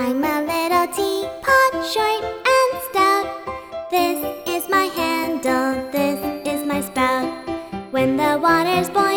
I'm a little teapot, short and stout. This is my handle, this is my spout. When the water's boiling